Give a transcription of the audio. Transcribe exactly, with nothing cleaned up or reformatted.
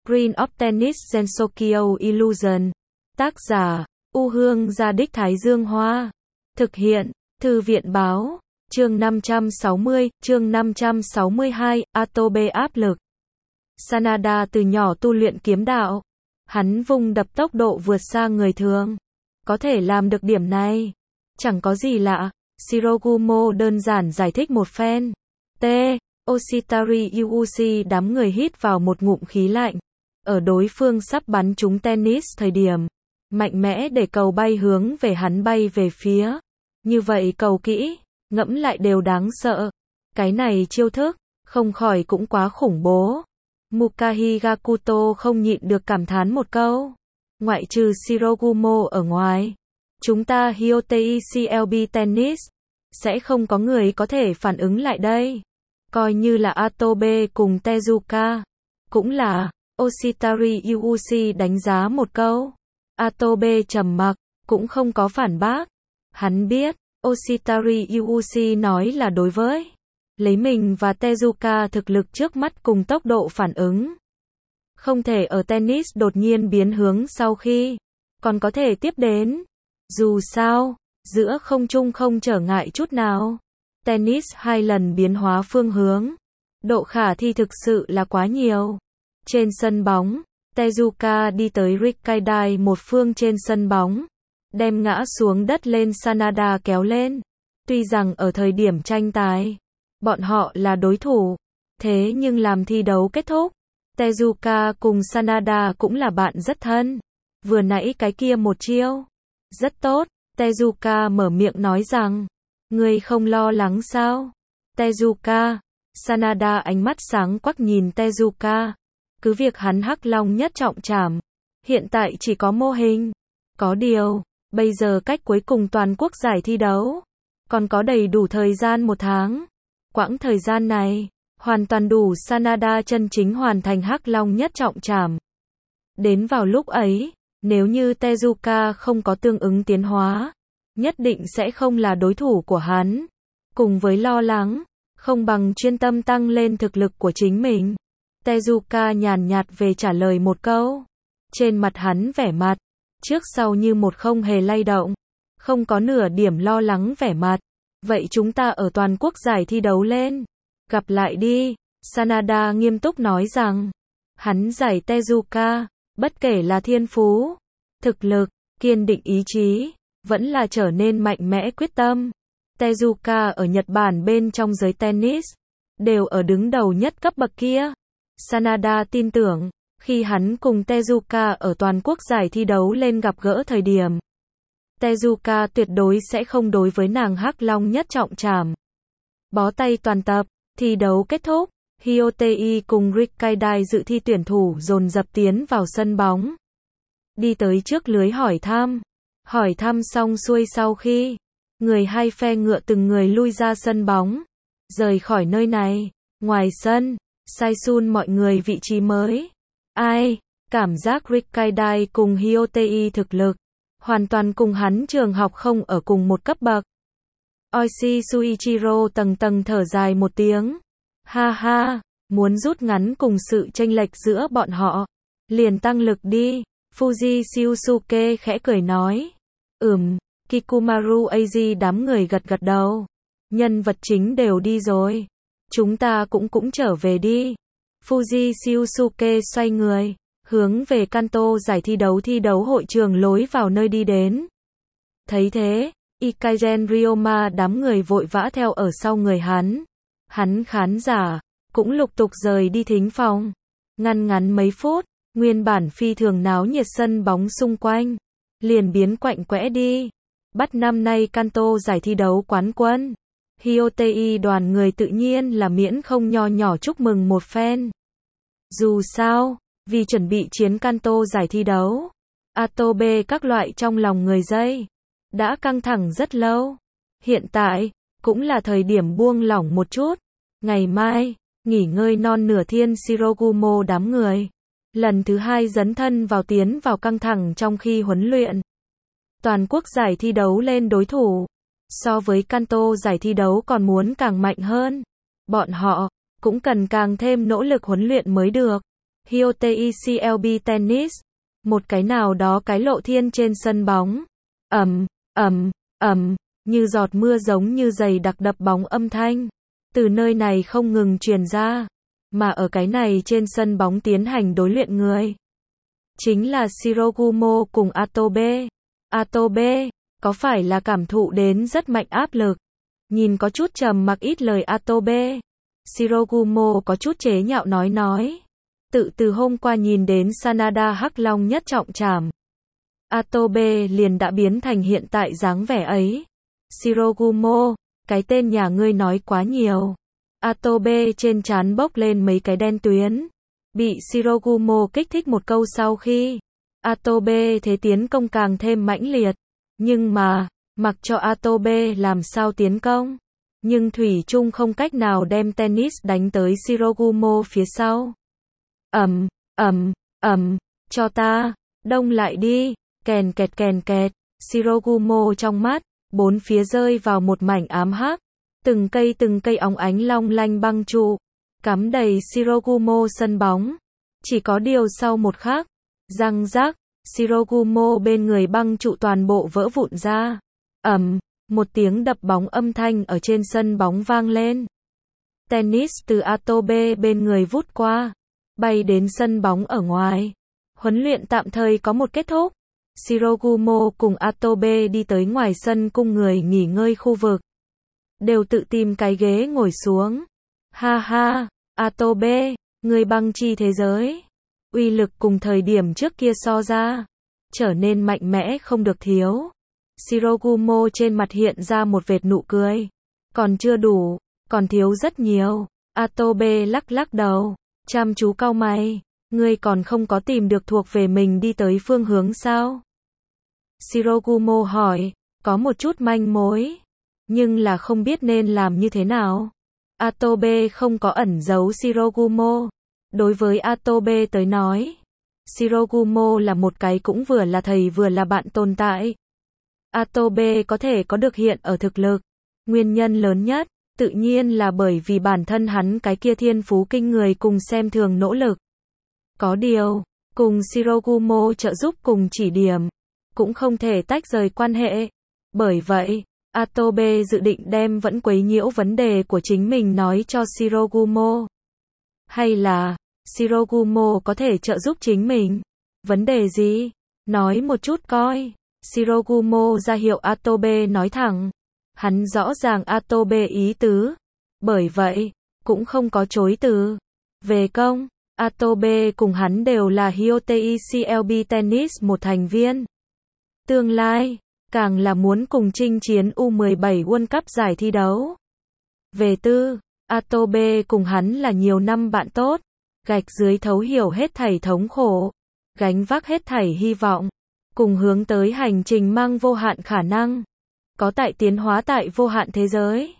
Green of Tennis Gensokyo Illusion. Tác giả, U Hương Gia Đích Thái Dương Hoa. Thực hiện, Thư viện Báo. Chương năm trăm sáu mươi, chương năm trăm sáu mươi hai, Atobe áp lực. Sanada từ nhỏ tu luyện kiếm đạo. Hắn vung đập tốc độ vượt xa người thường. Có thể làm được điểm này. Chẳng có gì lạ. Shirogumo đơn giản giải thích một phen. T. Oshitari Yuuchi đám người hít vào một ngụm khí lạnh. Ở đối phương sắp bắn trúng tennis thời điểm. Mạnh mẽ để cầu bay hướng về hắn bay về phía. Như vậy cầu kỹ, ngẫm lại đều đáng sợ. Cái này chiêu thức, không khỏi cũng quá khủng bố. Mukahi Gakuto không nhịn được cảm thán một câu. Ngoại trừ Shirogumo ở ngoài. Chúng ta Hyotei xê lờ bê Tennis. Sẽ không có người có thể phản ứng lại đây. Coi như là Atobe cùng Tezuka. Cũng là, Oshitari Yuuchi đánh giá một câu. Atobe trầm mặc, cũng không có phản bác. Hắn biết, Oshitari Yuuchi nói là đối với lấy mình và Tezuka thực lực trước mắt cùng tốc độ phản ứng. Không thể ở tennis đột nhiên biến hướng sau khi còn có thể tiếp đến. Dù sao, giữa không trung không trở ngại chút nào. Tennis hai lần biến hóa phương hướng. Độ khả thi thực sự là quá nhiều. Trên sân bóng, Tezuka đi tới Rikkaidai một phương trên sân bóng. Đem ngã xuống đất lên Sanada kéo lên. Tuy rằng ở thời điểm tranh tài, bọn họ là đối thủ. Thế nhưng làm thi đấu kết thúc, Tezuka cùng Sanada cũng là bạn rất thân. Vừa nãy cái kia một chiêu. Rất tốt, Tezuka mở miệng nói rằng. Ngươi không lo lắng sao? Tezuka. Sanada ánh mắt sáng quắc nhìn Tezuka. Cứ việc hắn Hắc Long nhất trọng trảm. Hiện tại chỉ có mô hình. Có điều, bây giờ cách cuối cùng toàn quốc giải thi đấu. Còn có đầy đủ thời gian một tháng. Quãng thời gian này, hoàn toàn đủ Sanada chân chính hoàn thành Hắc Long nhất trọng trảm. Đến vào lúc ấy, nếu như Tezuka không có tương ứng tiến hóa, nhất định sẽ không là đối thủ của hắn. Cùng với lo lắng, không bằng chuyên tâm tăng lên thực lực của chính mình. Tezuka nhàn nhạt về trả lời một câu. Trên mặt hắn vẻ mặt, trước sau như một không hề lay động. Không có nửa điểm lo lắng vẻ mặt. Vậy chúng ta ở toàn quốc giải thi đấu lên. Gặp lại đi. Sanada nghiêm túc nói rằng. Hắn giải Tezuka, bất kể là thiên phú, thực lực, kiên định ý chí, vẫn là trở nên mạnh mẽ quyết tâm. Tezuka ở Nhật Bản bên trong giới tennis, đều ở đứng đầu nhất cấp bậc kia. Sanada tin tưởng, khi hắn cùng Tezuka ở toàn quốc giải thi đấu lên gặp gỡ thời điểm, Tezuka tuyệt đối sẽ không đối với nàng Hắc Long nhất trọng trảm. Bó tay toàn tập, thi đấu kết thúc, Hyotei cùng Rikkaidai dự thi tuyển thủ dồn dập tiến vào sân bóng. Đi tới trước lưới hỏi thăm. Hỏi thăm xong xuôi sau khi, người hai phe ngựa từng người lui ra sân bóng. Rời khỏi nơi này, ngoài sân, Saisun mọi người vị trí mới. Ai, cảm giác Rikkaidai cùng Hyotei thực lực, hoàn toàn cùng hắn trường học không ở cùng một cấp bậc. Oishi Suichiro tầng tầng thở dài một tiếng. Ha ha, muốn rút ngắn cùng sự chênh lệch giữa bọn họ. Liền tăng lực đi. Fuji Shiosuke khẽ cười nói. Ừm, Kikumaru Eiji đám người gật gật đầu. Nhân vật chính đều đi rồi. Chúng ta cũng cũng trở về đi. Fuji Shiosuke xoay người, hướng về Kanto giải thi đấu thi đấu hội trường lối vào nơi đi đến. Thấy thế, Ikaigen Ryoma đám người vội vã theo ở sau người hắn. Hắn khán giả, cũng lục tục rời đi thính phòng. Ngăn ngắn mấy phút, nguyên bản phi thường náo nhiệt sân bóng xung quanh, liền biến quạnh quẽ đi. Bắt năm nay Kanto giải thi đấu quán quân. Hyotei đoàn người tự nhiên là miễn không nho nhỏ chúc mừng một phen. Dù sao, vì chuẩn bị chiến Kanto giải thi đấu, Atobe các loại trong lòng người dây đã căng thẳng rất lâu. Hiện tại, cũng là thời điểm buông lỏng một chút. Ngày mai, nghỉ ngơi non nửa thiên Shirogumo đám người. Lần thứ hai dấn thân vào tiến vào căng thẳng trong khi huấn luyện. Toàn quốc giải thi đấu lên đối thủ. So với Kanto giải thi đấu còn muốn càng mạnh hơn. Bọn họ, cũng cần càng thêm nỗ lực huấn luyện mới được. Hyotei xê lờ bê Tennis, một cái nào đó cái lộ thiên trên sân bóng. Ầm, ầm, ầm, như giọt mưa giống như giày đặc đập bóng âm thanh. Từ nơi này không ngừng truyền ra, mà ở cái này trên sân bóng tiến hành đối luyện người. Chính là Shirogumo cùng Atobe. Atobe, có phải là cảm thụ đến rất mạnh áp lực? Nhìn có chút trầm mặc ít lời Atobe. Shirogumo có chút chế nhạo nói nói. Tự từ hôm qua nhìn đến Sanada Hắc Long nhất trọng trảm. Atobe liền đã biến thành hiện tại dáng vẻ ấy. Shirogumo, cái tên nhà ngươi nói quá nhiều. Atobe trên trán bốc lên mấy cái đen tuyến. Bị Shirogumo kích thích một câu sau khi. Atobe thế tiến công càng thêm mãnh liệt. Nhưng mà, mặc cho Atobe làm sao tiến công. Nhưng Thủy Chung không cách nào đem tennis đánh tới Shirogumo phía sau. Ầm, ầm, ầm, cho ta, đông lại đi, kèn kẹt kèn kẹt, Shirogumo trong mắt, bốn phía rơi vào một mảnh ám hắc, từng cây từng cây óng ánh long lanh băng trụ, cắm đầy Shirogumo sân bóng. Chỉ có điều sau một khắc, răng rắc, Shirogumo bên người băng trụ toàn bộ vỡ vụn ra. Ầm, một tiếng đập bóng âm thanh ở trên sân bóng vang lên. Tennis từ Atobe bên người vút qua, bay đến sân bóng ở ngoài. Huấn luyện tạm thời có một kết thúc. Shirogumo cùng Atobe đi tới ngoài sân cung người nghỉ ngơi khu vực. Đều tự tìm cái ghế ngồi xuống. Ha ha, Atobe, người băng chi thế giới. Uy lực cùng thời điểm trước kia so ra, trở nên mạnh mẽ không được thiếu. Shirogumo trên mặt hiện ra một vệt nụ cười. Còn chưa đủ, còn thiếu rất nhiều. Atobe lắc lắc đầu, chăm chú cau mày. Ngươi còn không có tìm được thuộc về mình đi tới phương hướng sao? Shirogumo hỏi, có một chút manh mối, nhưng là không biết nên làm như thế nào. Atobe không có ẩn giấu Shirogumo. Đối với Atobe tới nói, Shirogumo là một cái cũng vừa là thầy vừa là bạn tồn tại. Atobe có thể có được hiện ở thực lực. Nguyên nhân lớn nhất, tự nhiên là bởi vì bản thân hắn cái kia thiên phú kinh người cùng xem thường nỗ lực. Có điều, cùng Shirogumo trợ giúp cùng chỉ điểm, cũng không thể tách rời quan hệ. Bởi vậy, Atobe dự định đem vẫn quấy nhiễu vấn đề của chính mình nói cho Shirogumo. Hay là, Shirogumo có thể trợ giúp chính mình? Vấn đề gì? Nói một chút coi. Shirogumo ra hiệu Atobe nói thẳng. Hắn rõ ràng Atobe ý tứ. Bởi vậy, cũng không có chối từ. Về công, Atobe cùng hắn đều là Hyotei xê lờ bê Tennis một thành viên. Tương lai, càng là muốn cùng chinh chiến U mười bảy World Cup giải thi đấu. Về tư, Atobe cùng hắn là nhiều năm bạn tốt, gạch dưới thấu hiểu hết thảy thống khổ, gánh vác hết thảy hy vọng, cùng hướng tới hành trình mang vô hạn khả năng, có tại tiến hóa tại vô hạn thế giới.